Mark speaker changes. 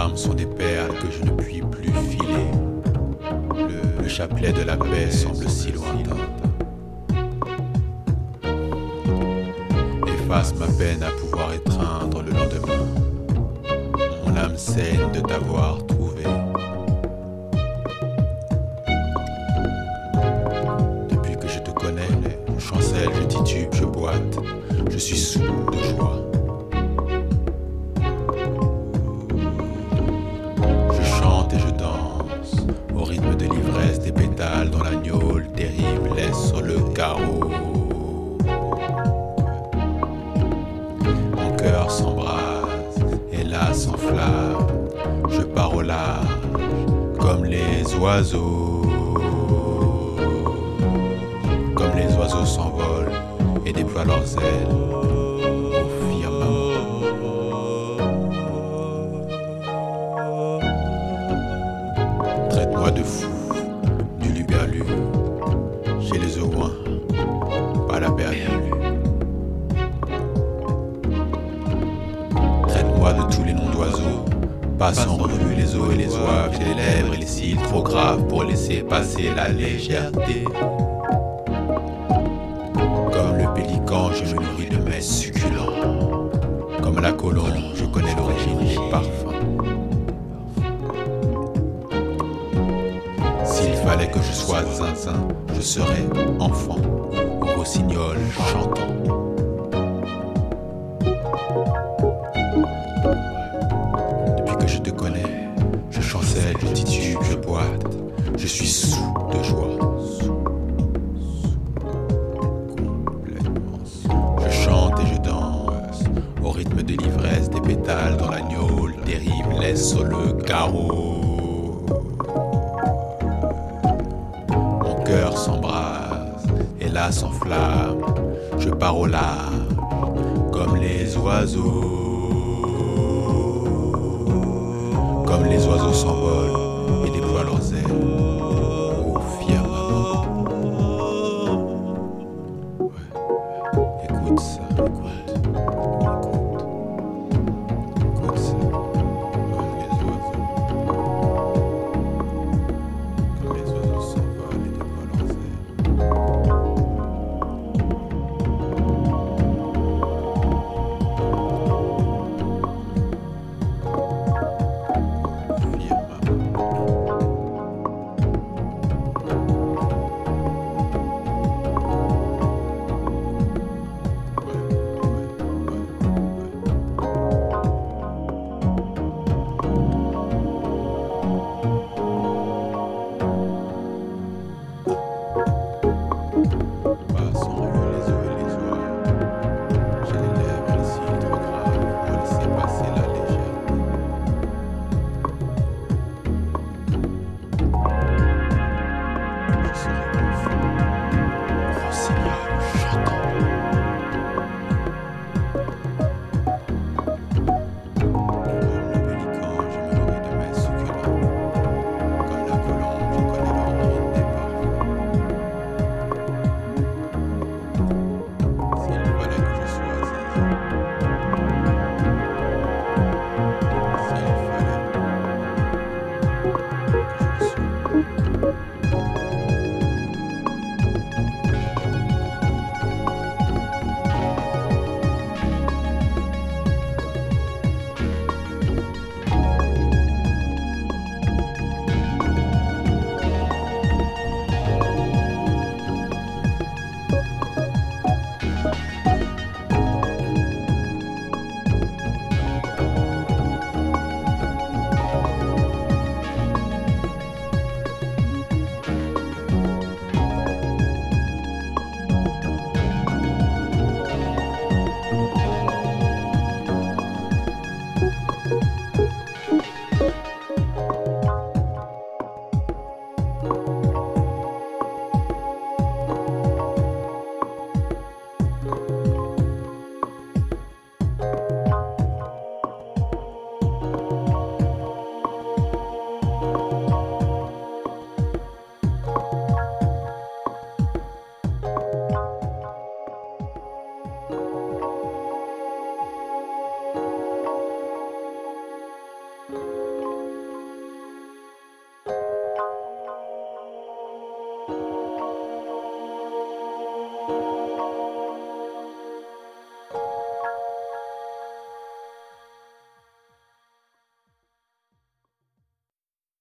Speaker 1: larmes sont des perles que je ne puis plus filer. Le chapelet de la paix semble si lointain. Efface ma peine à pouvoir étreindre le lendemain. Mon âme saigne de t'avoir trouvé. Depuis que je te connais, je chancelle, je titube, je boite. Je suis sous de joie. Je chante et je danse au rythme de l'ivresse des pétales dont l'agnole terrible laisse sur le carreau. Mon cœur s'embrase et là s'enflamme. Je pars au large comme les oiseaux. Comme les oiseaux s'envolent et déploient leurs ailes au firmament. Traite-moi de fou, du luberlu. J'ai les au loin, pas la perdue. Traite-moi de tous les noms d'oiseaux. Passe en revue les os et les oies. J'ai les lèvres et les cils trop graves pour laisser passer la légèreté. Comme le pélican, je me nourris de mets succulents. Comme la colombe, je connais l'origine du parfum. S'il fallait que je sois zinzin, je serais enfant ou rossignol chantant. Depuis que je te connais, je chancelle, je titube, je boite. Je suis sous de joie. Je chante et je danse au rythme de l'ivresse des pétales dont l'agnole terrible laisse sur le carreau. Mon cœur s'embrase et là s'enflamme. Je pars au large comme les oiseaux. Comme les oiseaux s'envolent et déploient leurs ailes au firmament. Ouais. Écoute ça.